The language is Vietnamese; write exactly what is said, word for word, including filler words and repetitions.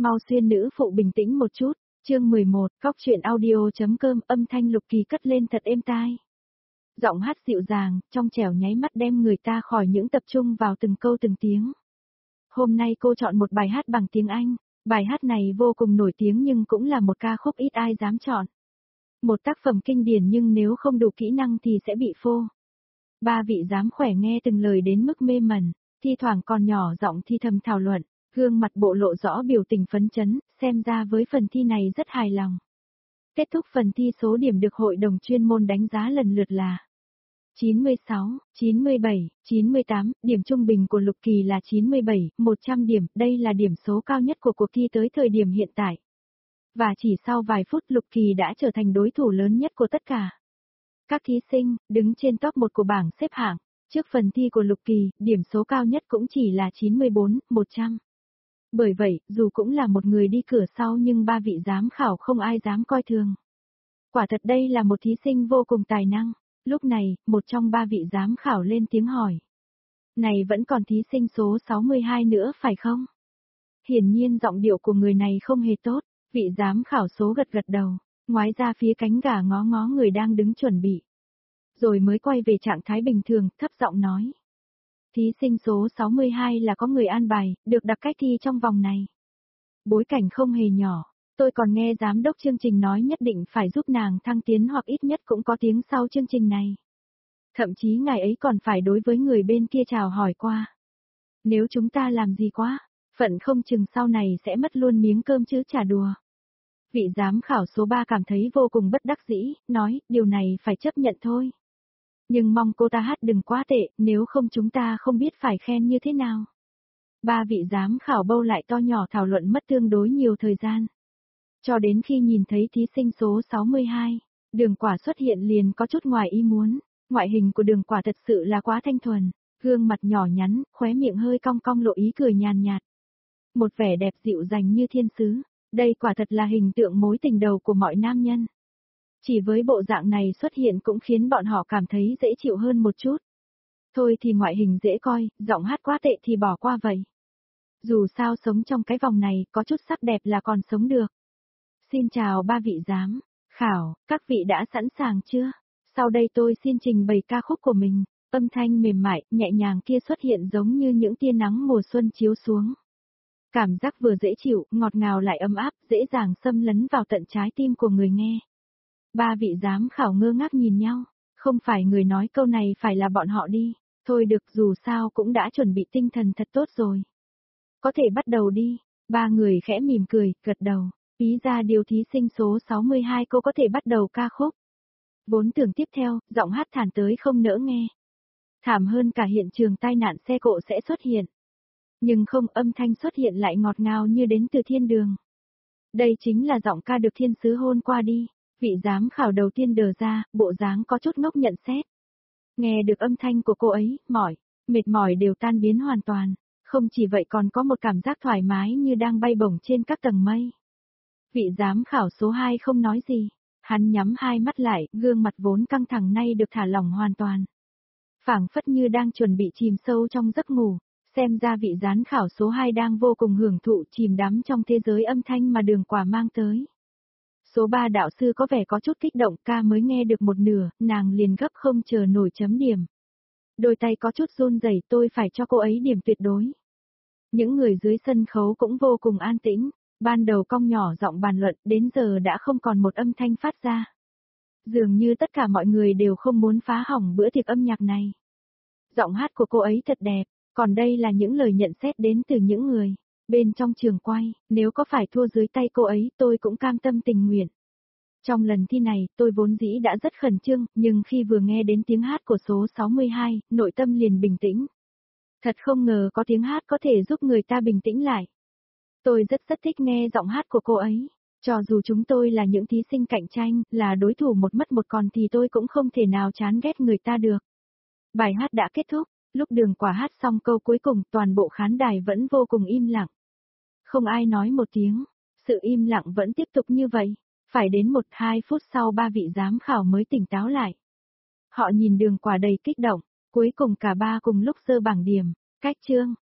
Mau xuyên nữ phụ bình tĩnh một chút, chương mười một, góc truyện audio.com âm thanh Lục Kỳ cất lên thật êm tai. Giọng hát dịu dàng, trong trẻo nháy mắt đem người ta khỏi những tập trung vào từng câu từng tiếng. Hôm nay cô chọn một bài hát bằng tiếng Anh, bài hát này vô cùng nổi tiếng nhưng cũng là một ca khúc ít ai dám chọn. Một tác phẩm kinh điển nhưng nếu không đủ kỹ năng thì sẽ bị phô. Ba vị giám khỏe nghe từng lời đến mức mê mẩn, thi thoảng còn nhỏ giọng thi thầm thảo luận, gương mặt bộ lộ rõ biểu tình phấn chấn, xem ra với phần thi này rất hài lòng. Kết thúc phần thi số điểm được hội đồng chuyên môn đánh giá lần lượt là chín mươi sáu, chín mươi bảy, chín mươi tám, điểm trung bình của Lục Kỳ là chín mươi bảy, một trăm điểm, đây là điểm số cao nhất của cuộc thi tới thời điểm hiện tại. Và chỉ sau vài phút Lục Kỳ đã trở thành đối thủ lớn nhất của tất cả các thí sinh, đứng trên top một của bảng xếp hạng. Trước phần thi của Lục Kỳ, điểm số cao nhất cũng chỉ là chín mươi bốn, một trăm. Bởi vậy, dù cũng là một người đi cửa sau nhưng ba vị giám khảo không ai dám coi thường. Quả thật đây là một thí sinh vô cùng tài năng. Lúc này, một trong ba vị giám khảo lên tiếng hỏi. Này vẫn còn thí sinh số sáu mươi hai nữa phải không? Hiển nhiên giọng điệu của người này không hề tốt, vị giám khảo số gật gật đầu, ngoái ra phía cánh gà ngó ngó người đang đứng chuẩn bị. Rồi mới quay về trạng thái bình thường, thấp giọng nói. Thí sinh số sáu mươi hai là có người an bài, được đặt cách thi trong vòng này. Bối cảnh không hề nhỏ, tôi còn nghe giám đốc chương trình nói nhất định phải giúp nàng thăng tiến hoặc ít nhất cũng có tiếng sau chương trình này. Thậm chí ngài ấy còn phải đối với người bên kia chào hỏi qua. Nếu chúng ta làm gì quá, phận không chừng sau này sẽ mất luôn miếng cơm chứ chả đùa. Vị giám khảo số ba cảm thấy vô cùng bất đắc dĩ, nói, điều này phải chấp nhận thôi. Nhưng mong cô ta hát đừng quá tệ, nếu không chúng ta không biết phải khen như thế nào. Ba vị giám khảo bâu lại to nhỏ thảo luận mất tương đối nhiều thời gian. Cho đến khi nhìn thấy thí sinh số sáu mươi hai, Đường Quả xuất hiện liền có chút ngoài ý muốn. Ngoại hình của Đường Quả thật sự là quá thanh thuần, gương mặt nhỏ nhắn, khóe miệng hơi cong cong lộ ý cười nhàn nhạt. Một vẻ đẹp dịu dàng như thiên sứ, đây quả thật là hình tượng mối tình đầu của mọi nam nhân. Chỉ với bộ dạng này xuất hiện cũng khiến bọn họ cảm thấy dễ chịu hơn một chút. Thôi thì ngoại hình dễ coi, giọng hát quá tệ thì bỏ qua vậy. Dù sao sống trong cái vòng này có chút sắc đẹp là còn sống được. Xin chào ba vị giám khảo, các vị đã sẵn sàng chưa? Sau đây tôi xin trình bày ca khúc của mình, âm thanh mềm mại, nhẹ nhàng kia xuất hiện giống như những tia nắng mùa xuân chiếu xuống. Cảm giác vừa dễ chịu, ngọt ngào lại ấm áp, dễ dàng xâm lấn vào tận trái tim của người nghe. Ba vị giám khảo ngơ ngác nhìn nhau, không phải người nói câu này phải là bọn họ đi, thôi được dù sao cũng đã chuẩn bị tinh thần thật tốt rồi. Có thể bắt đầu đi, ba người khẽ mỉm cười, gật đầu, ý ra điều thí sinh số sáu mươi hai cô có thể bắt đầu ca khúc. Vốn tưởng tiếp theo, giọng hát thản tới không nỡ nghe. Thảm hơn cả hiện trường tai nạn xe cộ sẽ xuất hiện. Nhưng không, âm thanh xuất hiện lại ngọt ngào như đến từ thiên đường. Đây chính là giọng ca được thiên sứ hôn qua đi. Vị giám khảo đầu tiên đờ ra, bộ dáng có chút ngốc nhận xét. Nghe được âm thanh của cô ấy, mỏi, mệt mỏi đều tan biến hoàn toàn. Không chỉ vậy còn có một cảm giác thoải mái như đang bay bổng trên các tầng mây. Vị giám khảo số hai không nói gì. Hắn nhắm hai mắt lại, gương mặt vốn căng thẳng nay được thả lỏng hoàn toàn. Phảng phất như đang chuẩn bị chìm sâu trong giấc ngủ. Xem ra vị giám khảo số hai đang vô cùng hưởng thụ chìm đắm trong thế giới âm thanh mà Đường Quả mang tới. Số ba đạo sư có vẻ có chút kích động, ca mới nghe được một nửa, nàng liền gấp không chờ nổi chấm điểm. Đôi tay có chút run rẩy, tôi phải cho cô ấy điểm tuyệt đối. Những người dưới sân khấu cũng vô cùng an tĩnh, ban đầu cong nhỏ giọng bàn luận, đến giờ đã không còn một âm thanh phát ra. Dường như tất cả mọi người đều không muốn phá hỏng bữa tiệc âm nhạc này. Giọng hát của cô ấy thật đẹp, còn đây là những lời nhận xét đến từ những người bên trong trường quay, nếu có phải thua dưới tay cô ấy tôi cũng cam tâm tình nguyện. Trong lần thi này, tôi vốn dĩ đã rất khẩn trương, nhưng khi vừa nghe đến tiếng hát của số sáu mươi hai, nội tâm liền bình tĩnh. Thật không ngờ có tiếng hát có thể giúp người ta bình tĩnh lại. Tôi rất rất thích nghe giọng hát của cô ấy. Cho dù chúng tôi là những thí sinh cạnh tranh, là đối thủ một mất một còn thì tôi cũng không thể nào chán ghét người ta được. Bài hát đã kết thúc, lúc Đường Quả hát xong câu cuối cùng toàn bộ khán đài vẫn vô cùng im lặng. Không ai nói một tiếng, sự im lặng vẫn tiếp tục như vậy. Phải đến một hai phút sau ba vị giám khảo mới tỉnh táo lại. Họ nhìn Đường Quả đầy kích động, cuối cùng cả ba cùng lúc giơ bảng điểm, cách chương,